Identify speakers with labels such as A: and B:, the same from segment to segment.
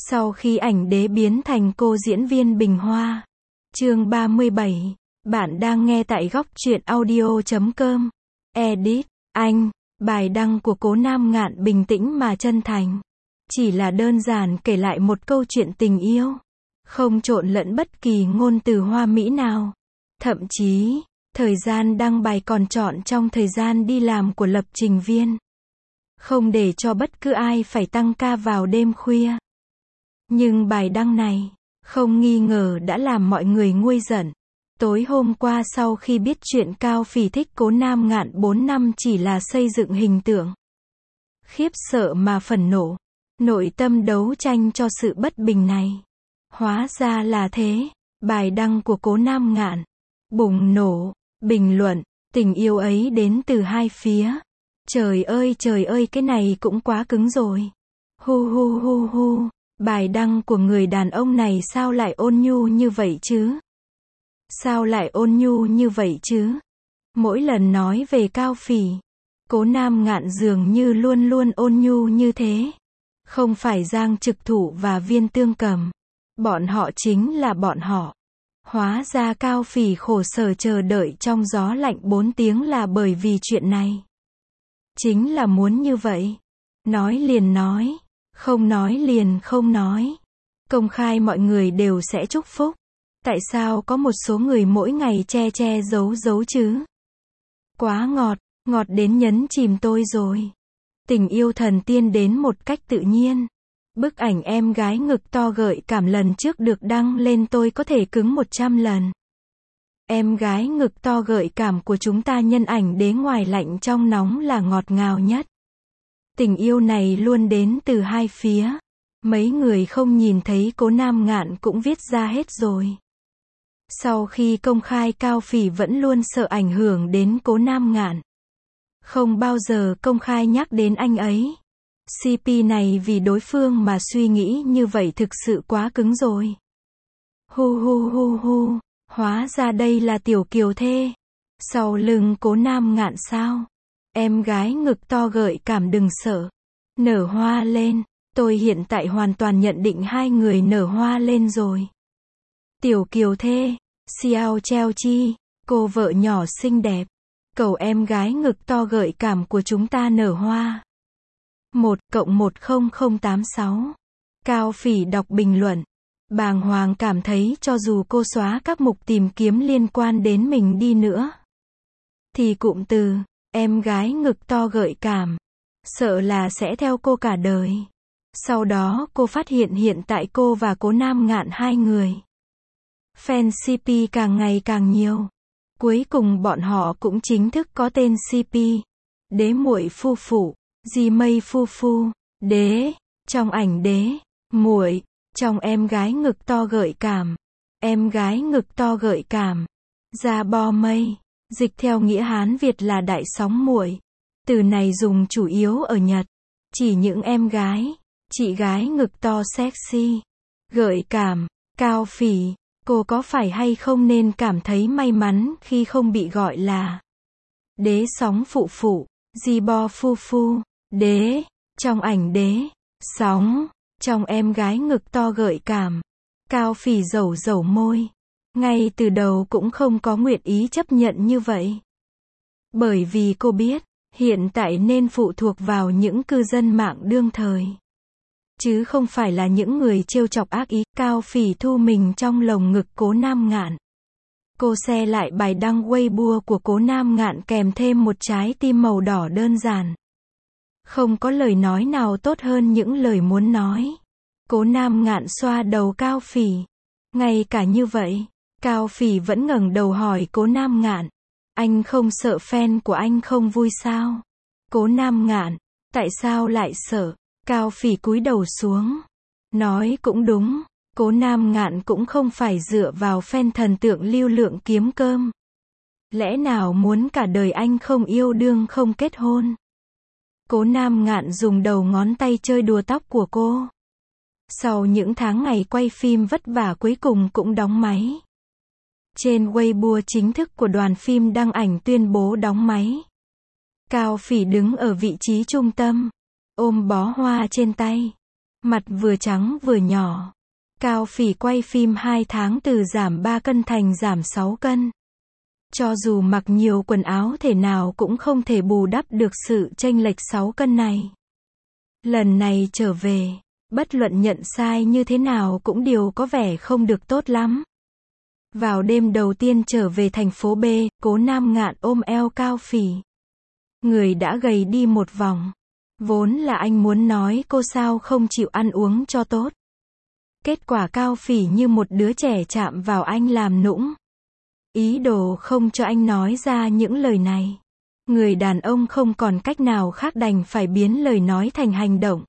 A: Sau khi ảnh đế biến thành cô diễn viên Bình Hoa. Chương 37. Bạn đang nghe tại góc truyện audio.com. Edit. Anh. Bài đăng của Cố Nam Ngạn bình tĩnh mà chân thành. Chỉ là đơn giản kể lại một câu chuyện tình yêu. Không trộn lẫn bất kỳ ngôn từ hoa mỹ nào. Thậm chí, thời gian đăng bài còn chọn trong thời gian đi làm của lập trình viên. Không để cho bất cứ ai phải tăng ca vào đêm khuya. Nhưng bài đăng này, không nghi ngờ đã làm mọi người nguôi giận. Tối hôm qua sau khi biết chuyện Cao Phỉ thích Cố Nam Ngạn 4 năm chỉ là xây dựng hình tượng. Khiếp sợ mà phẫn nộ. Nội tâm đấu tranh cho sự bất bình này. Hóa ra là thế. Bài đăng của Cố Nam Ngạn. Bùng nổ. Bình luận. Tình yêu ấy đến từ hai phía. Trời ơi cái này cũng quá cứng rồi. Hu hu hu hu. Bài đăng của người đàn ông này sao lại ôn nhu như vậy chứ? Sao lại ôn nhu như vậy chứ? Mỗi lần nói về Cao Phỉ, Cố Nam Ngạn dường như luôn luôn ôn nhu như thế. Không phải Giang Trực Thủ và Viên Tương Cầm. Bọn họ chính là bọn họ. Hóa ra Cao Phỉ khổ sở chờ đợi trong gió lạnh 4 tiếng là bởi vì chuyện này. Chính là muốn như vậy. Nói liền nói. Không nói liền không nói. Công khai mọi người đều sẽ chúc phúc. Tại sao có một số người mỗi ngày che giấu chứ? Quá ngọt, ngọt đến nhấn chìm tôi rồi. Tình yêu thần tiên đến một cách tự nhiên. Bức ảnh em gái ngực to gợi cảm lần trước được đăng lên tôi có thể cứng 100 lần. Em gái ngực to gợi cảm của chúng ta nhân ảnh đế ngoài lạnh trong nóng là ngọt ngào nhất. Tình yêu này luôn đến từ hai phía. Mấy người không nhìn thấy Cố Nam Ngạn cũng viết ra hết rồi. Sau khi công khai Cao Phỉ vẫn luôn sợ ảnh hưởng đến Cố Nam Ngạn. Không bao giờ công khai nhắc đến anh ấy. CP này vì đối phương mà suy nghĩ như vậy thực sự quá cứng rồi. Hu hu hu hu. Hóa ra đây là Tiểu Kiều Thê. Sau lưng Cố Nam Ngạn sao? Em gái ngực to gợi cảm đừng sợ. Nở hoa lên. Tôi hiện tại hoàn toàn nhận định hai người nở hoa lên rồi. Tiểu Kiều Thê. Xiao Cheo Chi. Cô vợ nhỏ xinh đẹp. Cầu em gái ngực to gợi cảm của chúng ta nở hoa. 1+10086. Cao Phỉ đọc bình luận. Bàng hoàng cảm thấy cho dù cô xóa các mục tìm kiếm liên quan đến mình đi nữa. Thì cụm từ em gái ngực to gợi cảm, sợ là sẽ theo cô cả đời. Sau đó cô phát hiện hiện tại cô và Cố Nam Ngạn hai người. Fan CP càng ngày càng nhiều. Cuối cùng bọn họ cũng chính thức có tên CP. Đế muội phu phụ, Di Mây phu phu, đế, trong ảnh đế, muội, trong em gái ngực to gợi cảm. Em gái ngực to gợi cảm. Gia Bo Mây. Dịch theo nghĩa Hán Việt là đại sóng muội. Từ này dùng chủ yếu ở Nhật. Chỉ những em gái, chị gái ngực to sexy, gợi cảm. Cao Phỉ, cô có phải hay không nên cảm thấy may mắn khi không bị gọi là đế sóng phụ phụ, Di Bo phu phu, đế, trong ảnh đế, sóng, trong em gái ngực to gợi cảm. Cao Phỉ dẩu môi. Ngay từ đầu cũng không có nguyện ý chấp nhận như vậy. Bởi vì cô biết, hiện tại nên phụ thuộc vào những cư dân mạng đương thời. Chứ không phải là những người trêu chọc ác ý. Cao Phỉ thu mình trong lồng ngực Cố Nam Ngạn. Cô share lại bài đăng Weibo của Cố Nam Ngạn kèm thêm một trái tim màu đỏ đơn giản. Không có lời nói nào tốt hơn những lời muốn nói. Cố Nam Ngạn xoa đầu Cao Phỉ. Ngay cả như vậy, Cao Phỉ vẫn ngẩng đầu hỏi Cố Nam Ngạn. Anh không sợ fan của anh không vui sao? Cố Nam Ngạn. Tại sao lại sợ? Cao Phỉ cúi đầu xuống. Nói cũng đúng. Cố Nam Ngạn cũng không phải dựa vào fan thần tượng lưu lượng kiếm cơm. Lẽ nào muốn cả đời anh không yêu đương không kết hôn? Cố Nam Ngạn dùng đầu ngón tay chơi đùa tóc của cô. Sau những tháng ngày quay phim vất vả cuối cùng cũng đóng máy. Trên Weibo chính thức của đoàn phim đăng ảnh tuyên bố đóng máy. Cao Phỉ đứng ở vị trí trung tâm, ôm bó hoa trên tay. Mặt vừa trắng vừa nhỏ. Cao Phỉ quay phim 2 tháng từ giảm 3 cân thành giảm 6 cân. Cho dù mặc nhiều quần áo thể nào cũng không thể bù đắp được sự chênh lệch 6 cân này. Lần này trở về, bất luận nhận sai như thế nào cũng đều có vẻ không được tốt lắm. Vào đêm đầu tiên trở về thành phố B, Cố Nam Ngạn ôm eo Cao Phỉ. Người đã gầy đi một vòng. Vốn là anh muốn nói cô sao không chịu ăn uống cho tốt. Kết quả Cao Phỉ như một đứa trẻ chạm vào anh làm nũng. Ý đồ không cho anh nói ra những lời này. Người đàn ông không còn cách nào khác đành phải biến lời nói thành hành động.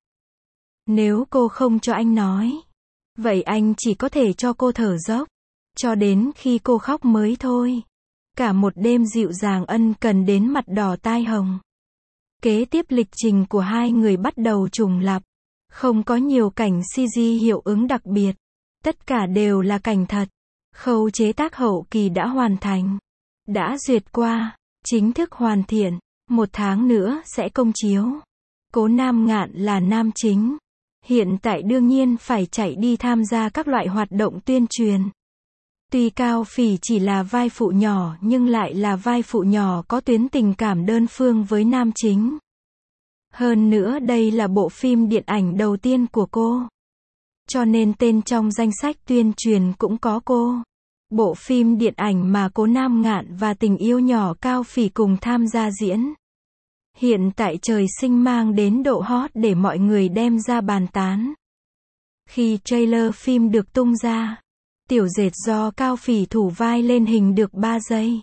A: Nếu cô không cho anh nói, vậy anh chỉ có thể cho cô thở dốc. Cho đến khi cô khóc mới thôi. Cả một đêm dịu dàng ân cần đến mặt đỏ tai hồng. Kế tiếp lịch trình của hai người bắt đầu trùng lặp. Không có nhiều cảnh CG hiệu ứng đặc biệt. Tất cả đều là cảnh thật. Khâu chế tác hậu kỳ đã hoàn thành. Đã duyệt qua. Chính thức hoàn thiện. 1 tháng nữa sẽ công chiếu. Cố Nam Ngạn là nam chính. Hiện tại đương nhiên phải chạy đi tham gia các loại hoạt động tuyên truyền. Tuy Cao Phỉ chỉ là vai phụ nhỏ nhưng lại là vai phụ nhỏ có tuyến tình cảm đơn phương với nam chính. Hơn nữa đây là bộ phim điện ảnh đầu tiên của cô. Cho nên tên trong danh sách tuyên truyền cũng có cô. Bộ phim điện ảnh mà Cố Nam Ngạn và tình yêu nhỏ Cao Phỉ cùng tham gia diễn. Hiện tại trời sinh mang đến độ hot để mọi người đem ra bàn tán. Khi trailer phim được tung ra, tiểu dệt do Cao Phỉ thủ vai lên hình được 3 giây.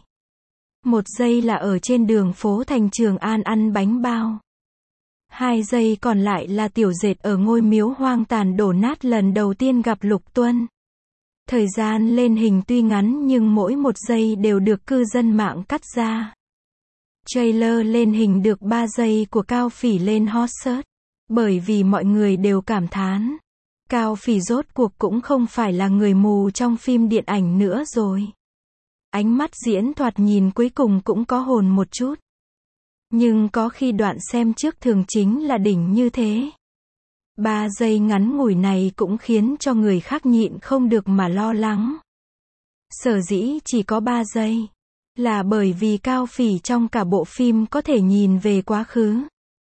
A: 1 giây là ở trên đường phố thành Trường An ăn bánh bao. 2 giây còn lại là tiểu dệt ở ngôi miếu hoang tàn đổ nát lần đầu tiên gặp Lục Tuân. Thời gian lên hình tuy ngắn nhưng mỗi 1 giây đều được cư dân mạng cắt ra. Trailer lên hình được 3 giây của Cao Phỉ lên hot search. Bởi vì mọi người đều cảm thán. Cao Phỉ rốt cuộc cũng không phải là người mù trong phim điện ảnh nữa rồi. Ánh mắt diễn thoạt nhìn cuối cùng cũng có hồn một chút. Nhưng có khi đoạn xem trước thường chính là đỉnh như thế. 3 giây ngắn ngủi này cũng khiến cho người khác nhịn không được mà lo lắng. Sở dĩ chỉ có 3 giây. Là bởi vì Cao Phỉ trong cả bộ phim có thể nhìn về quá khứ.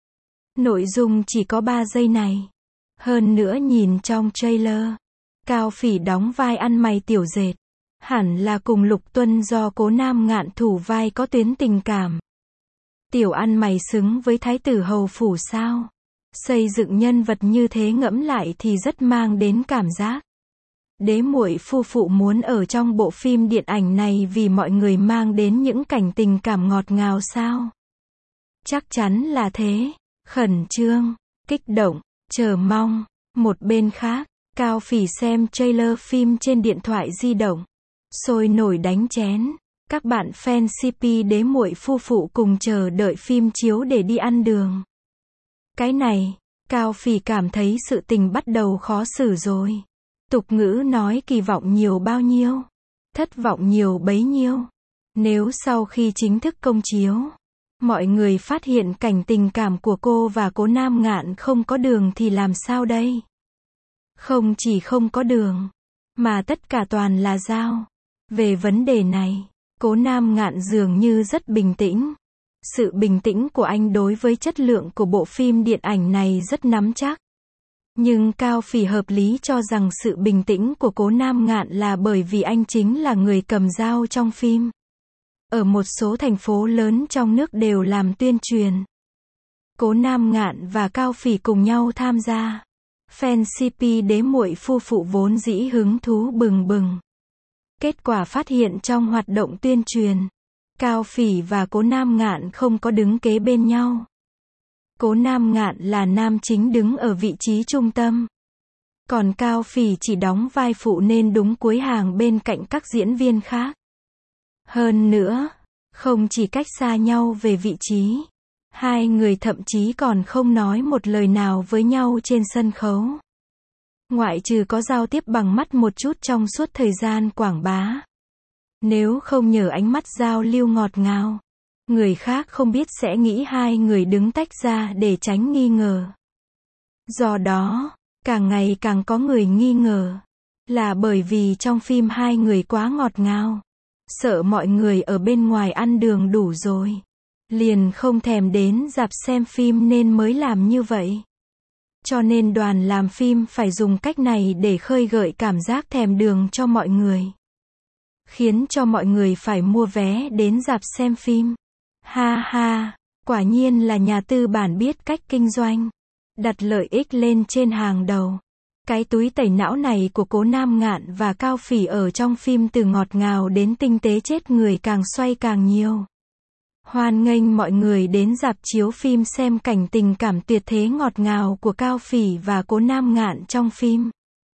A: Nội dung chỉ có 3 giây này. Hơn nữa nhìn trong trailer, Cao Phỉ đóng vai ăn mày tiểu dệt. Hẳn là cùng Lục Tuân do Cố Nam Ngạn thủ vai có tuyến tình cảm. Tiểu ăn mày xứng với thái tử hầu phủ sao? Xây dựng nhân vật như thế ngẫm lại thì rất mang đến cảm giác. Đế muội phu phụ muốn ở trong bộ phim điện ảnh này vì mọi người mang đến những cảnh tình cảm ngọt ngào sao? Chắc chắn là thế. Khẩn trương, kích động, chờ mong. Một bên khác, Cao Phỉ xem trailer phim trên điện thoại di động. Sôi nổi đánh chén. Các bạn fan CP đế muội phu phụ cùng chờ đợi phim chiếu để đi ăn đường. Cái này, Cao Phỉ cảm thấy sự tình bắt đầu khó xử rồi. Tục ngữ nói kỳ vọng nhiều bao nhiêu, thất vọng nhiều bấy nhiêu. Nếu sau khi chính thức công chiếu, mọi người phát hiện cảnh tình cảm của cô và Cố Nam Ngạn không có đường thì làm sao đây? Không chỉ không có đường, mà tất cả toàn là dao. Về vấn đề này, Cố Nam Ngạn dường như rất bình tĩnh. Sự bình tĩnh của anh đối với chất lượng của bộ phim điện ảnh này rất nắm chắc. Nhưng Cao Phỉ hợp lý cho rằng sự bình tĩnh của Cố Nam Ngạn là bởi vì anh chính là người cầm dao trong phim. Ở một số thành phố lớn trong nước đều làm tuyên truyền. Cố Nam Ngạn và Cao Phỉ cùng nhau tham gia. Fan CP đế muội phu phụ vốn dĩ hứng thú bừng bừng. Kết quả phát hiện trong hoạt động tuyên truyền, Cao Phỉ và Cố Nam Ngạn không có đứng kế bên nhau. Cố Nam Ngạn là nam chính đứng ở vị trí trung tâm. Còn Cao Phỉ chỉ đóng vai phụ nên đúng cuối hàng bên cạnh các diễn viên khác. Hơn nữa, không chỉ cách xa nhau về vị trí, hai người thậm chí còn không nói một lời nào với nhau trên sân khấu. Ngoại trừ có giao tiếp bằng mắt một chút trong suốt thời gian quảng bá. Nếu không nhờ ánh mắt giao lưu ngọt ngào, người khác không biết sẽ nghĩ hai người đứng tách ra để tránh nghi ngờ. Do đó, Càng ngày càng có người nghi ngờ, là bởi vì trong phim hai người quá ngọt ngào. Sợ mọi người ở bên ngoài ăn đường đủ rồi, liền không thèm đến rạp xem phim nên mới làm như vậy. Cho nên đoàn làm phim phải dùng cách này để khơi gợi cảm giác thèm đường cho mọi người. Khiến cho mọi người phải mua vé đến rạp xem phim. Ha ha, quả nhiên là nhà tư bản biết cách kinh doanh. Đặt lợi ích lên trên hàng đầu. Cái túi tẩy não này của Cố Nam Ngạn và Cao Phỉ ở trong phim từ ngọt ngào đến tinh tế chết người càng xoay càng nhiều. Hoan nghênh mọi người đến rạp chiếu phim xem cảnh tình cảm tuyệt thế ngọt ngào của Cao Phỉ và Cố Nam Ngạn trong phim.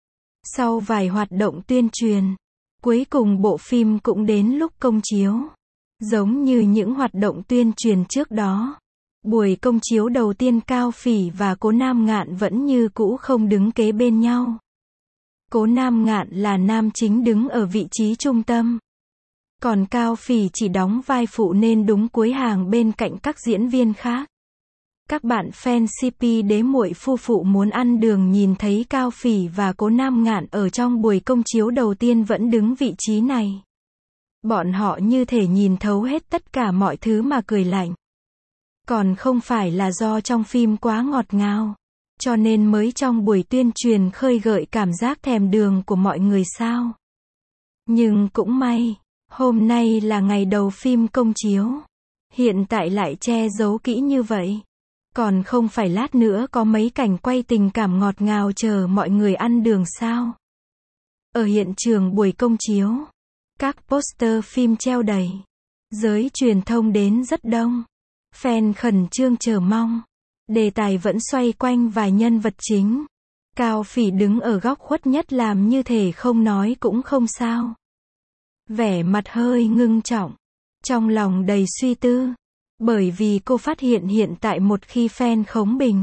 A: Sau vài hoạt động tuyên truyền, cuối cùng bộ phim cũng đến lúc công chiếu. Giống như những hoạt động tuyên truyền trước đó, buổi công chiếu đầu tiên Cao Phỉ và Cố Nam Ngạn vẫn như cũ không đứng kế bên nhau. Cố Nam Ngạn là nam chính đứng ở vị trí trung tâm. Còn Cao Phỉ chỉ đóng vai phụ nên đúng cuối hàng bên cạnh các diễn viên khác. Các bạn fan CP đế muội phu phụ muốn ăn đường nhìn thấy Cao Phỉ và Cố Nam Ngạn ở trong buổi công chiếu đầu tiên vẫn đứng vị trí này. Bọn họ như thể nhìn thấu hết tất cả mọi thứ mà cười lạnh. Còn không phải là do trong phim quá ngọt ngào, cho nên mới trong buổi tuyên truyền khơi gợi cảm giác thèm đường của mọi người sao. Nhưng cũng may, hôm nay là ngày đầu phim công chiếu. Hiện tại lại che giấu kỹ như vậy. Còn không phải lát nữa có mấy cảnh quay tình cảm ngọt ngào chờ mọi người ăn đường sao. Ở hiện trường buổi công chiếu, các poster phim treo đầy. Giới truyền thông đến rất đông. Fan khẩn trương chờ mong. Đề tài vẫn xoay quanh vài nhân vật chính. Cao Phỉ đứng ở góc khuất nhất làm như thể không nói cũng không sao. Vẻ mặt hơi ngưng trọng. Trong lòng đầy suy tư. Bởi vì cô phát hiện hiện tại một khi fan khống bình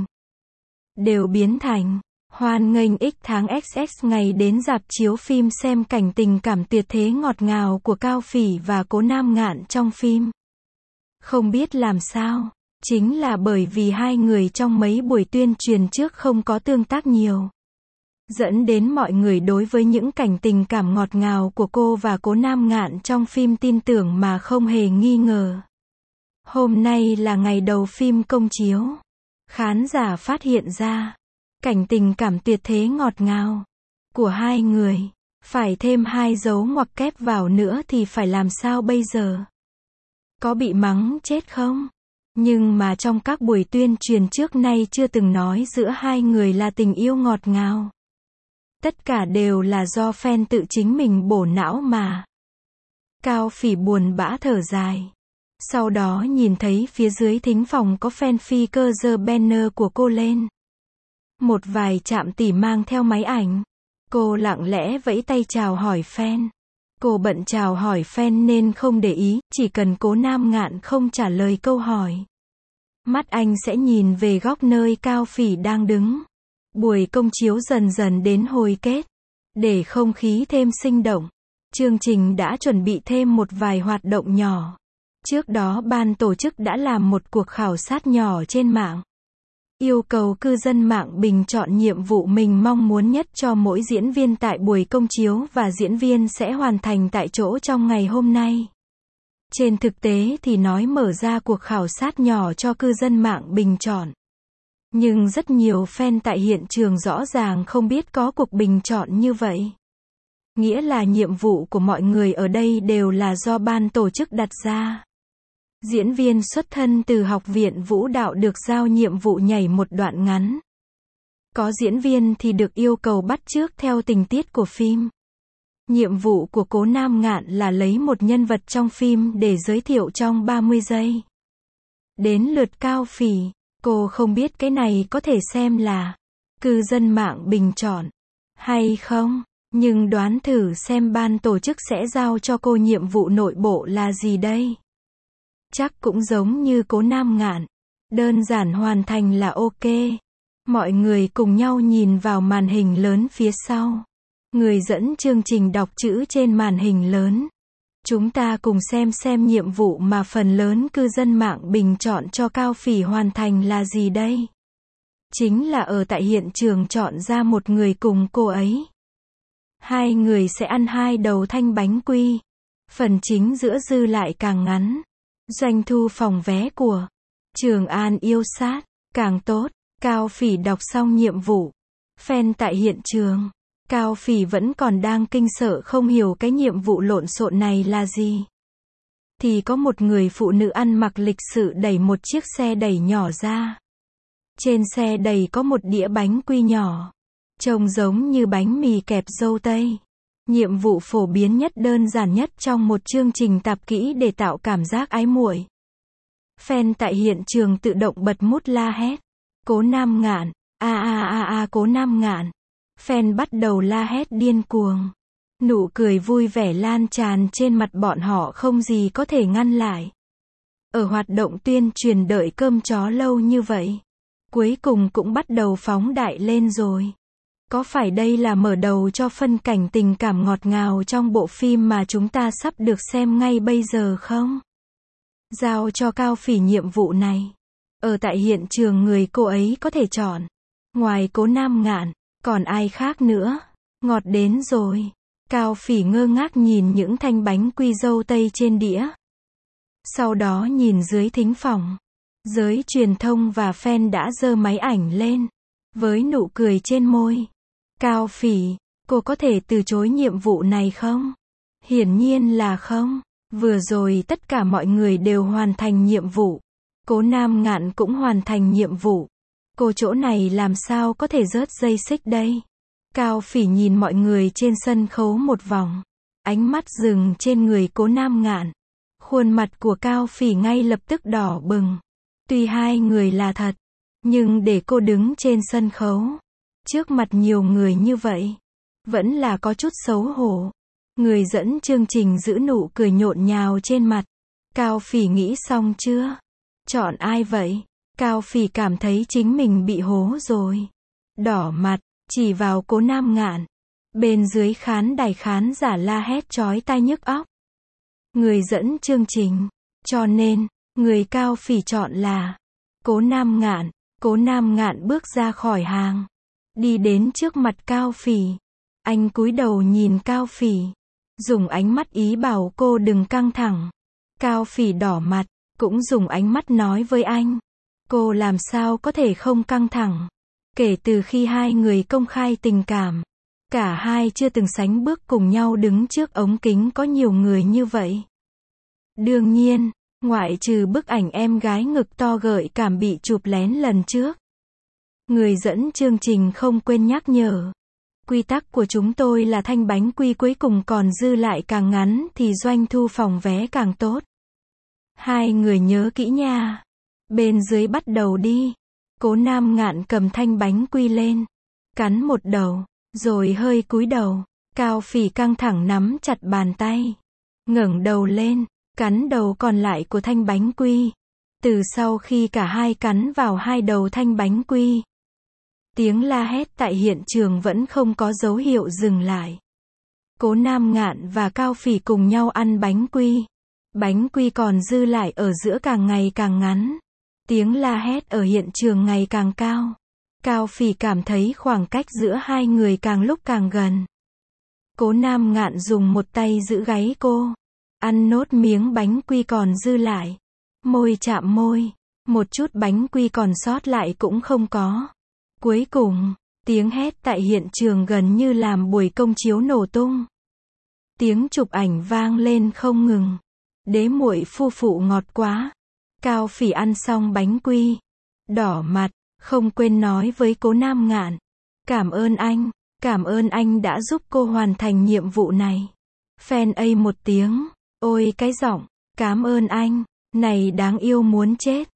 A: đều biến thành hoan nghênh x tháng XX ngày đến rạp chiếu phim xem cảnh tình cảm tuyệt thế ngọt ngào của Cao Phỉ và Cố Nam Ngạn trong phim. Không biết làm sao, chính là bởi vì hai người trong mấy buổi tuyên truyền trước không có tương tác nhiều. Dẫn đến mọi người đối với những cảnh tình cảm ngọt ngào của cô và Cố Nam Ngạn trong phim tin tưởng mà không hề nghi ngờ. Hôm nay là ngày đầu phim công chiếu. Khán giả phát hiện ra cảnh tình cảm tuyệt thế ngọt ngào của hai người. Phải thêm 2 dấu ngoặc kép vào nữa thì phải làm sao bây giờ? Có bị mắng chết không? Nhưng mà trong các buổi tuyên truyền trước nay chưa từng nói giữa hai người là tình yêu ngọt ngào. Tất cả đều là do fan tự chính mình bổ não mà. Cao Phỉ buồn bã thở dài. Sau đó nhìn thấy phía dưới thính phòng có fan phi cơ giơ banner của cô lên. Một vài trạm tỉ mang theo máy ảnh. Cô lặng lẽ vẫy tay chào hỏi fan. Cô bận chào hỏi fan nên không để ý, chỉ cần Cố Nam Ngạn không trả lời câu hỏi. Mắt anh sẽ nhìn về góc nơi Cao Phỉ đang đứng. Buổi công chiếu dần dần đến hồi kết. Để không khí thêm sinh động, chương trình đã chuẩn bị thêm một vài hoạt động nhỏ. Trước đó ban tổ chức đã làm một cuộc khảo sát nhỏ trên mạng. Yêu cầu cư dân mạng bình chọn nhiệm vụ mình mong muốn nhất cho mỗi diễn viên tại buổi công chiếu và diễn viên sẽ hoàn thành tại chỗ trong ngày hôm nay. Trên thực tế thì nói mở ra cuộc khảo sát nhỏ cho cư dân mạng bình chọn. Nhưng rất nhiều fan tại hiện trường rõ ràng không biết có cuộc bình chọn như vậy. Nghĩa là nhiệm vụ của mọi người ở đây đều là do ban tổ chức đặt ra. Diễn viên xuất thân từ Học viện Vũ đạo được giao nhiệm vụ nhảy một đoạn ngắn. Có diễn viên thì được yêu cầu bắt chước theo tình tiết của phim. Nhiệm vụ của Cố Nam Ngạn là lấy một nhân vật trong phim để giới thiệu trong 30 giây. Đến lượt Cao Phỉ, cô không biết cái này có thể xem là cư dân mạng bình chọn hay không, nhưng đoán thử xem ban tổ chức sẽ giao cho cô nhiệm vụ nội bộ là gì đây? Chắc cũng giống như Cố Nam Ngạn, đơn giản hoàn thành là ok. Mọi người cùng nhau nhìn vào màn hình lớn phía sau. Người dẫn chương trình đọc chữ trên màn hình lớn. Chúng ta cùng xem nhiệm vụ mà phần lớn cư dân mạng bình chọn cho Cao Phỉ hoàn thành là gì đây. chính là ở tại hiện trường chọn ra một người cùng cô ấy. Hai người sẽ ăn hai đầu thanh bánh quy. Phần chính giữa dư lại càng ngắn. Doanh thu phòng vé của Trường An yêu sát càng tốt. Cao Phỉ đọc xong nhiệm vụ. Fan tại hiện trường. Cao Phỉ vẫn còn đang kinh sợ không hiểu cái nhiệm vụ lộn xộn này là gì. Thì có một người phụ nữ ăn mặc lịch sự đẩy một chiếc xe đẩy nhỏ ra. Trên xe đẩy có một đĩa bánh quy nhỏ. Trông giống như bánh mì kẹp dâu tây. Nhiệm vụ phổ biến nhất đơn giản nhất trong một chương trình tạp kỹ để tạo cảm giác ái muội. Fan tại hiện trường tự động bật mút la hét. Cố Nam Ngạn, Cố Nam Ngạn. Fan bắt đầu la hét điên cuồng. Nụ cười vui vẻ lan tràn trên mặt bọn họ không gì có thể ngăn lại. Ở hoạt động tuyên truyền đợi cơm chó lâu như vậy, cuối cùng cũng bắt đầu phóng đại lên rồi. Có phải đây là mở đầu cho phân cảnh tình cảm ngọt ngào trong bộ phim mà chúng ta sắp được xem ngay bây giờ không? Giao cho Cao Phỉ nhiệm vụ này. Ở tại hiện trường người cô ấy có thể chọn. Ngoài Cố Nam Ngạn, còn ai khác nữa? Ngọt đến rồi. Cao Phỉ ngơ ngác nhìn những thanh bánh quy dâu tây trên đĩa. Sau đó nhìn dưới thính phòng. Giới truyền thông và fan đã giơ máy ảnh lên. Với nụ cười trên môi. Cao Phỉ, cô có thể từ chối nhiệm vụ này không? Hiển nhiên là không. Vừa rồi tất cả mọi người đều hoàn thành nhiệm vụ. Cố Nam Ngạn cũng hoàn thành nhiệm vụ. Cô chỗ này làm sao có thể rớt dây xích đây? Cao Phỉ nhìn mọi người trên sân khấu một vòng. Ánh mắt dừng trên người Cố Nam Ngạn. Khuôn mặt của Cao Phỉ ngay lập tức đỏ bừng. Tuy hai người là thật, nhưng để cô đứng trên sân khấu, trước mặt nhiều người như vậy, vẫn là có chút xấu hổ. Người dẫn chương trình giữ nụ cười nhộn nhào trên mặt. Cao Phỉ nghĩ xong chưa? Chọn ai vậy? Cao Phỉ cảm thấy chính mình bị hố rồi. Đỏ mặt, chỉ vào Cố Nam Ngạn. Bên dưới khán đài khán giả la hét chói tai nhức óc. Người dẫn chương trình. Cho nên, người Cao Phỉ chọn là Cố Nam Ngạn. Cố Nam Ngạn bước ra khỏi hàng. Đi đến trước mặt Cao Phỉ. Anh cúi đầu nhìn Cao Phỉ. Dùng ánh mắt ý bảo cô đừng căng thẳng. Cao Phỉ đỏ mặt, cũng dùng ánh mắt nói với anh. Cô làm sao có thể không căng thẳng. Kể từ khi hai người công khai tình cảm, cả hai chưa từng sánh bước cùng nhau đứng trước ống kính có nhiều người như vậy. Đương nhiên, ngoại trừ bức ảnh em gái ngực to gợi cảm bị chụp lén lần trước. Người dẫn chương trình không quên nhắc nhở. Quy tắc của chúng tôi là thanh bánh quy cuối cùng còn dư lại càng ngắn thì doanh thu phòng vé càng tốt. Hai người nhớ kỹ nha. Bên dưới bắt đầu đi. Cố Nam Ngạn cầm thanh bánh quy lên. Cắn một đầu, rồi hơi cúi đầu. Cao Phỉ căng thẳng nắm chặt bàn tay. Ngẩng đầu lên, cắn đầu còn lại của thanh bánh quy. Từ sau khi cả hai cắn vào hai đầu thanh bánh quy, tiếng la hét tại hiện trường vẫn không có dấu hiệu dừng lại. Cố Nam Ngạn và Cao Phỉ cùng nhau ăn bánh quy. Bánh quy còn dư lại ở giữa càng ngày càng ngắn. Tiếng la hét ở hiện trường ngày càng cao. Cao Phỉ cảm thấy khoảng cách giữa hai người càng lúc càng gần. Cố Nam Ngạn dùng một tay giữ gáy cô. Ăn nốt miếng bánh quy còn dư lại. Môi chạm môi. Một chút bánh quy còn sót lại cũng không có. Cuối cùng, tiếng hét tại hiện trường gần như làm buổi công chiếu nổ tung. Tiếng chụp ảnh vang lên không ngừng. Đế muội phu phụ ngọt quá. Cao Phỉ ăn xong bánh quy. Đỏ mặt, không quên nói với Cố Nam Ngạn. Cảm ơn anh đã giúp cô hoàn thành nhiệm vụ này. Fan A một tiếng. Ôi cái giọng, cảm ơn anh, này đáng yêu muốn chết.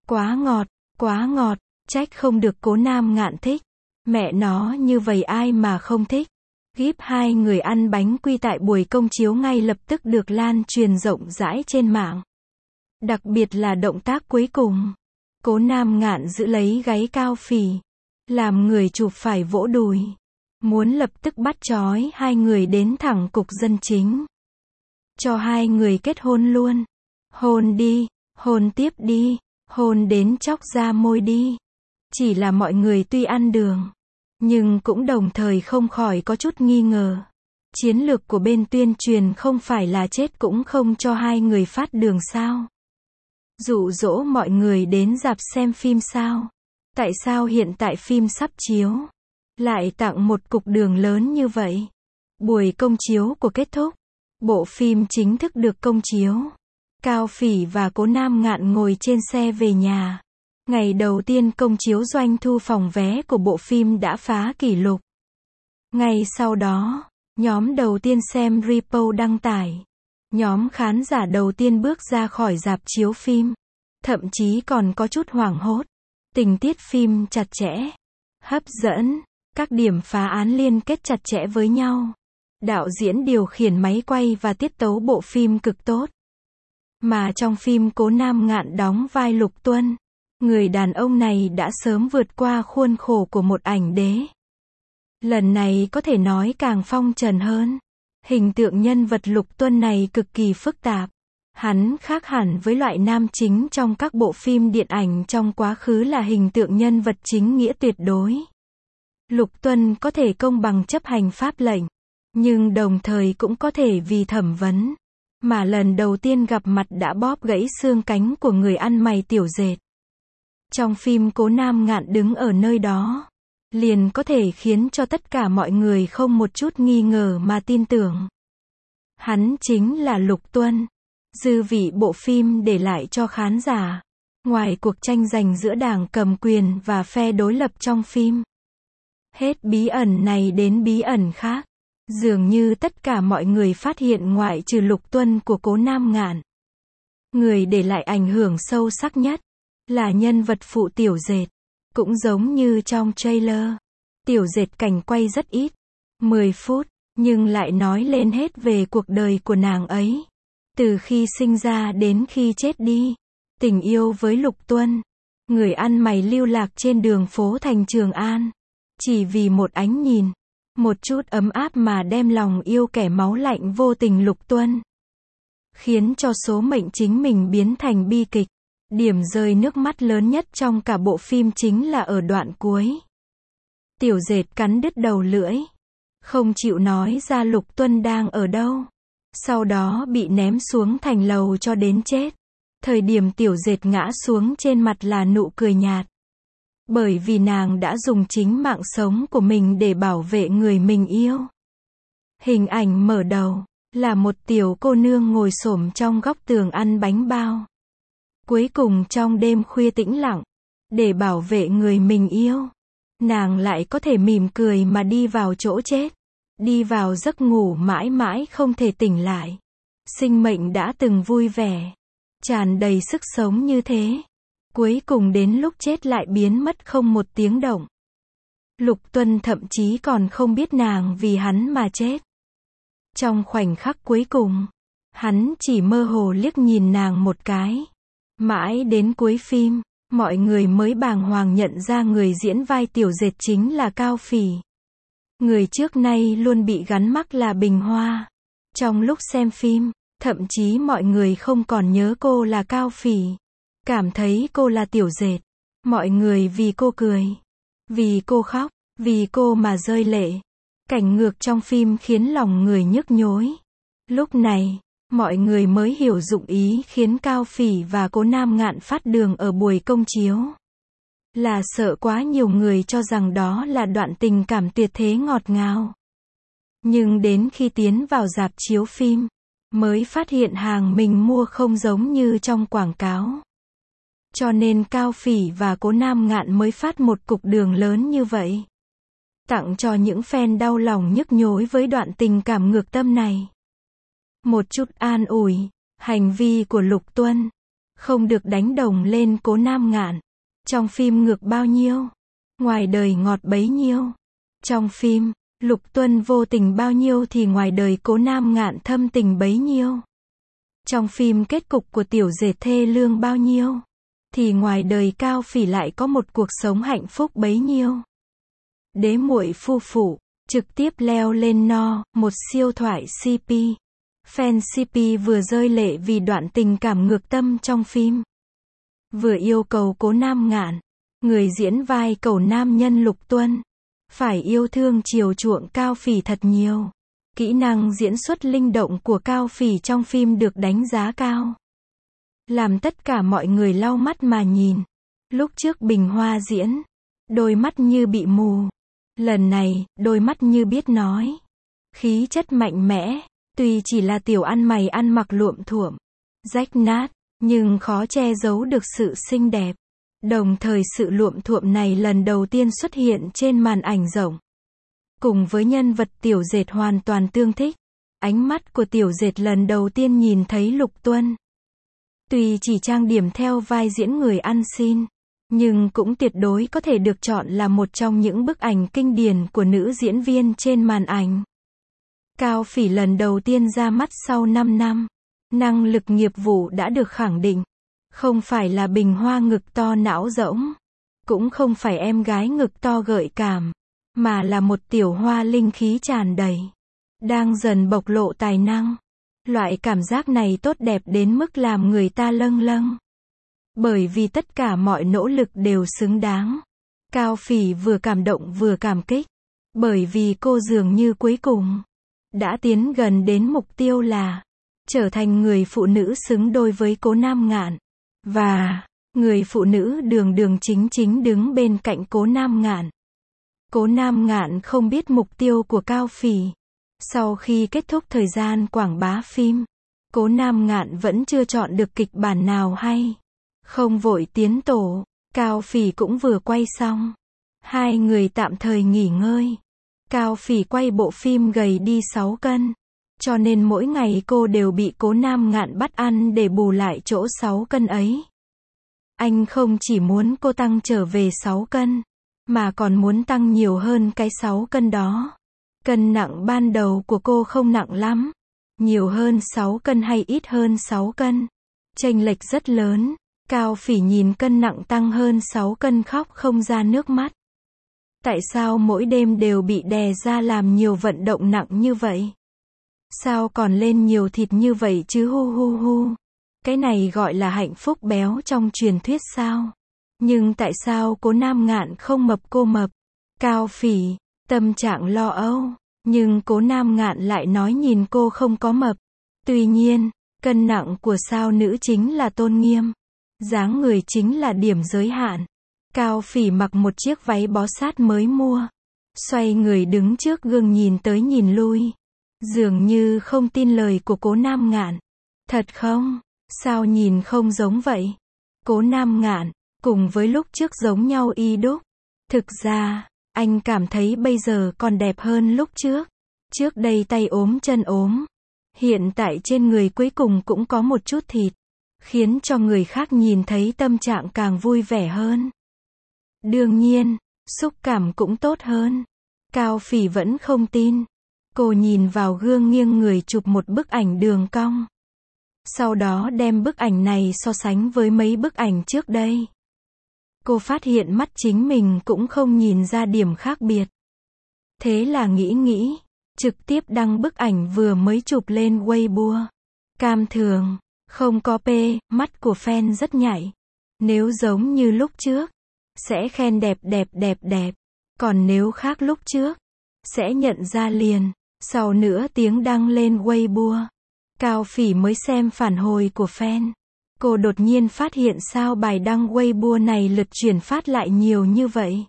A: Quá ngọt, trách không được Cố Nam Ngạn thích. Mẹ nó như vậy ai mà không thích. Gíp hai người ăn bánh quy tại buổi công chiếu ngay lập tức được lan truyền rộng rãi trên mạng. Đặc biệt là động tác cuối cùng. Cố Nam Ngạn giữ lấy gáy Cao Phỉ. Làm người chụp phải vỗ đùi. Muốn lập tức bắt trói hai người đến thẳng cục dân chính. Cho hai người kết hôn luôn. Hôn đi, hôn tiếp đi, hôn đến chóc ra môi đi. Chỉ là mọi người tuy ăn đường, nhưng cũng đồng thời không khỏi có chút nghi ngờ. Chiến lược của bên tuyên truyền không phải là chết cũng không cho hai người phát đường sao? Dụ dỗ mọi người đến rạp xem phim sao? Tại sao hiện tại phim sắp chiếu lại tặng một cục đường lớn như vậy? Buổi công chiếu của kết thúc, bộ phim chính thức được công chiếu. Cao Phỉ và Cố Nam Ngạn ngồi trên xe về nhà. Ngày đầu tiên công chiếu doanh thu phòng vé của bộ phim đã phá kỷ lục. Ngay sau đó, nhóm đầu tiên xem repo đăng tải. Nhóm khán giả đầu tiên bước ra khỏi rạp chiếu phim. Thậm chí còn có chút hoảng hốt. Tình tiết phim chặt chẽ, hấp dẫn, các điểm phá án liên kết chặt chẽ với nhau. Đạo diễn điều khiển máy quay và tiết tấu bộ phim cực tốt. Mà trong phim Cố Nam Ngạn đóng vai Lục Tuân, người đàn ông này đã sớm vượt qua khuôn khổ của một ảnh đế. Lần này có thể nói càng phong trần hơn. Hình tượng nhân vật Lục Tuân này cực kỳ phức tạp. Hắn khác hẳn với loại nam chính trong các bộ phim điện ảnh trong quá khứ là hình tượng nhân vật chính nghĩa tuyệt đối. Lục Tuân có thể công bằng chấp hành pháp lệnh, nhưng đồng thời cũng có thể vì thẩm vấn, mà lần đầu tiên gặp mặt đã bóp gãy xương cánh của người ăn mày tiểu dệt. Trong phim Cố Nam Ngạn đứng ở nơi đó, liền có thể khiến cho tất cả mọi người không một chút nghi ngờ mà tin tưởng. Hắn chính là Lục Tuân. Dư vị bộ phim để lại cho khán giả, ngoài cuộc tranh giành giữa đảng cầm quyền và phe đối lập trong phim. Hết bí ẩn này đến bí ẩn khác. Dường như tất cả mọi người phát hiện ngoại trừ Lục Tuân của Cố Nam Ngạn. Người để lại ảnh hưởng sâu sắc nhất là nhân vật phụ Tiểu Dệt. Cũng giống như trong trailer, Tiểu Dệt cảnh quay rất ít, 10 phút, nhưng lại nói lên hết về cuộc đời của nàng ấy. Từ khi sinh ra đến khi chết đi, tình yêu với Lục Tuân, người ăn mày lưu lạc trên đường phố thành Trường An, chỉ vì một ánh nhìn, một chút ấm áp mà đem lòng yêu kẻ máu lạnh vô tình Lục Tuân, khiến cho số mệnh chính mình biến thành bi kịch. Điểm rơi nước mắt lớn nhất trong cả bộ phim chính là ở đoạn cuối. Tiểu Dệt cắn đứt đầu lưỡi, không chịu nói ra Lục Tuân đang ở đâu. Sau đó bị ném xuống thành lầu cho đến chết. Thời điểm Tiểu Dệt ngã xuống trên mặt là nụ cười nhạt. Bởi vì nàng đã dùng chính mạng sống của mình để bảo vệ người mình yêu. Hình ảnh mở đầu là một tiểu cô nương ngồi xổm trong góc tường ăn bánh bao. Cuối cùng trong đêm khuya tĩnh lặng, để bảo vệ người mình yêu, nàng lại có thể mỉm cười mà đi vào chỗ chết. Đi vào giấc ngủ mãi mãi không thể tỉnh lại. Sinh mệnh đã từng vui vẻ, tràn đầy sức sống như thế. Cuối cùng đến lúc chết lại biến mất không một tiếng động. Lục Tuân thậm chí còn không biết nàng vì hắn mà chết. Trong khoảnh khắc cuối cùng, hắn chỉ mơ hồ liếc nhìn nàng một cái. Mãi đến cuối phim, mọi người mới bàng hoàng nhận ra người diễn vai Tiểu Dệt chính là Cao Phỉ. Người trước nay luôn bị gắn mác là Bình Hoa. Trong lúc xem phim, thậm chí mọi người không còn nhớ cô là Cao Phỉ. Cảm thấy cô là Tiểu Dệt. Mọi người vì cô cười, vì cô khóc, vì cô mà rơi lệ. Cảnh ngược trong phim khiến lòng người nhức nhối. Lúc này, mọi người mới hiểu dụng ý khiến Cao Phỉ và Cố Nam Ngạn phát đường ở buổi công chiếu. Là sợ quá nhiều người cho rằng đó là đoạn tình cảm tuyệt thế ngọt ngào. Nhưng đến khi tiến vào rạp chiếu phim, mới phát hiện hàng mình mua không giống như trong quảng cáo. Cho nên Cao Phỉ và Cố Nam Ngạn mới phát một cục đường lớn như vậy. Tặng cho những fan đau lòng nhức nhối với đoạn tình cảm ngược tâm này. Một chút an ủi, hành vi của Lục Tuân không được đánh đồng lên Cố Nam Ngạn. Trong phim ngược bao nhiêu, ngoài đời ngọt bấy nhiêu. Trong phim, Lục Tuân vô tình bao nhiêu thì ngoài đời Cố Nam Ngạn thâm tình bấy nhiêu. Trong phim kết cục của Tiểu Dệt thê lương bao nhiêu, thì ngoài đời Cao Phỉ lại có một cuộc sống hạnh phúc bấy nhiêu. Đế muội phu phụ, trực tiếp leo lên một siêu thoại CP. Fan CP vừa rơi lệ vì đoạn tình cảm ngược tâm trong phim. Vừa yêu cầu Cố Nam Ngạn Người diễn vai cẩu nam nhân Lục Tuân. Phải yêu thương chiều chuộng Cao Phỉ thật nhiều. Kỹ năng diễn xuất linh động của Cao Phỉ trong phim được đánh giá cao. Làm tất cả mọi người lau mắt mà nhìn. Lúc trước Bình Hoa diễn, đôi mắt như bị mù. Lần này, đôi mắt như biết nói. Khí chất mạnh mẽ, tuy chỉ là tiểu ăn mày ăn mặc luộm thuộm, rách nát, nhưng khó che giấu được sự xinh đẹp. Đồng thời sự luộm thuộm này lần đầu tiên xuất hiện trên màn ảnh rộng. Cùng với nhân vật Tiểu Dệt hoàn toàn tương thích. Ánh mắt của Tiểu Dệt lần đầu tiên nhìn thấy Lục Tuân. Tuy chỉ trang điểm theo vai diễn người ăn xin, nhưng cũng tuyệt đối có thể được chọn là một trong những bức ảnh kinh điển của nữ diễn viên trên màn ảnh. Cao Phỉ lần đầu tiên ra mắt sau 5 năm. Năng lực nghiệp vụ đã được khẳng định. Không phải là Bình Hoa ngực to não rỗng. Cũng không phải em gái ngực to gợi cảm. Mà là một tiểu hoa linh khí tràn đầy. Đang dần bộc lộ tài năng. Loại cảm giác này tốt đẹp đến mức làm người ta lâng lâng. Bởi vì tất cả mọi nỗ lực đều xứng đáng. Cao Phỉ vừa cảm động vừa cảm kích. Bởi vì cô dường như cuối cùng đã tiến gần đến mục tiêu là trở thành người phụ nữ xứng đôi với Cố Nam Ngạn. Và người phụ nữ đường đường chính chính đứng bên cạnh Cố Nam Ngạn. Cố Nam Ngạn không biết mục tiêu của Cao Phỉ. Sau khi kết thúc thời gian quảng bá phim, Cố Nam Ngạn vẫn chưa chọn được kịch bản nào hay. Không vội tiến tổ, Cao Phỉ cũng vừa quay xong. Hai người tạm thời nghỉ ngơi. Cao Phỉ quay bộ phim gầy đi 6 cân. Cho nên mỗi ngày cô đều bị Cố Nam Ngạn bắt ăn để bù lại chỗ 6 cân ấy. Anh không chỉ muốn cô tăng trở về 6 cân, mà còn muốn tăng nhiều hơn cái 6 cân đó. Cân nặng ban đầu của cô không nặng lắm. Nhiều hơn 6 cân hay ít hơn 6 cân. Chênh lệch rất lớn. Cao Phỉ nhìn cân nặng tăng hơn 6 cân khóc không ra nước mắt. Tại sao mỗi đêm đều bị đè ra làm nhiều vận động nặng như vậy? Sao còn lên nhiều thịt như vậy chứ hu hu hu? Cái này gọi là hạnh phúc béo trong truyền thuyết sao? Nhưng tại sao Cố Nam Ngạn không mập cô mập? Cao Phỉ, tâm trạng lo âu. Nhưng Cố Nam Ngạn lại nói nhìn cô không có mập. Tuy nhiên, cân nặng của sao nữ chính là tôn nghiêm. Dáng người chính là điểm giới hạn. Cao Phỉ mặc một chiếc váy bó sát mới mua. Xoay người đứng trước gương nhìn tới nhìn lui. Dường như không tin lời của Cố Nam Ngạn. Thật không? Sao nhìn không giống vậy? Cố Nam Ngạn, cùng với lúc trước giống nhau y đúc. Thực ra, anh cảm thấy bây giờ còn đẹp hơn lúc trước. Trước đây tay ốm chân ốm. Hiện tại trên người cuối cùng cũng có một chút thịt. Khiến cho người khác nhìn thấy tâm trạng càng vui vẻ hơn. Đương nhiên, xúc cảm cũng tốt hơn. Cao Phỉ vẫn không tin. Cô nhìn vào gương nghiêng người chụp một bức ảnh đường cong. Sau đó đem bức ảnh này so sánh với mấy bức ảnh trước đây. Cô phát hiện mắt chính mình cũng không nhìn ra điểm khác biệt. Thế là nghĩ, trực tiếp đăng bức ảnh vừa mới chụp lên Weibo. Cam thường, không có p, mắt của fan rất nhạy. Nếu giống như lúc trước, sẽ khen đẹp. Còn nếu khác lúc trước, sẽ nhận ra liền. Sau nửa tiếng đăng lên Weibo, Cao Phỉ mới xem phản hồi của fan. Cô đột nhiên phát hiện sao bài đăng Weibo này lượt chuyển phát lại nhiều như vậy.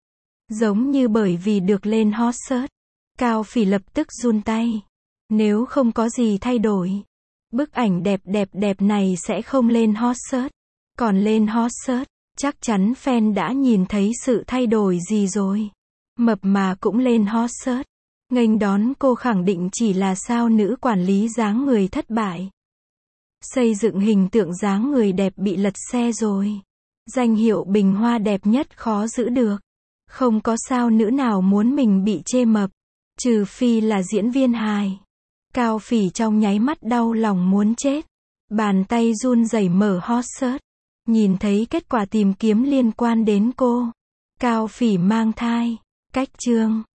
A: Giống như bởi vì được lên hot search. Cao Phỉ lập tức run tay. Nếu không có gì thay đổi, bức ảnh đẹp này sẽ không lên hot search. Còn lên hot search, chắc chắn fan đã nhìn thấy sự thay đổi gì rồi. Mập mà cũng lên hot search. Nghênh đón cô khẳng định chỉ là sao nữ quản lý dáng người thất bại. Xây dựng hình tượng dáng người đẹp bị lật xe rồi. Danh hiệu Bình Hoa đẹp nhất khó giữ được. Không có sao nữ nào muốn mình bị chê mập. Trừ phi là diễn viên hài. Cao Phỉ trong nháy mắt đau lòng muốn chết. Bàn tay run rẩy mở hot search. Nhìn thấy kết quả tìm kiếm liên quan đến cô. Cao Phỉ mang thai. Cách chương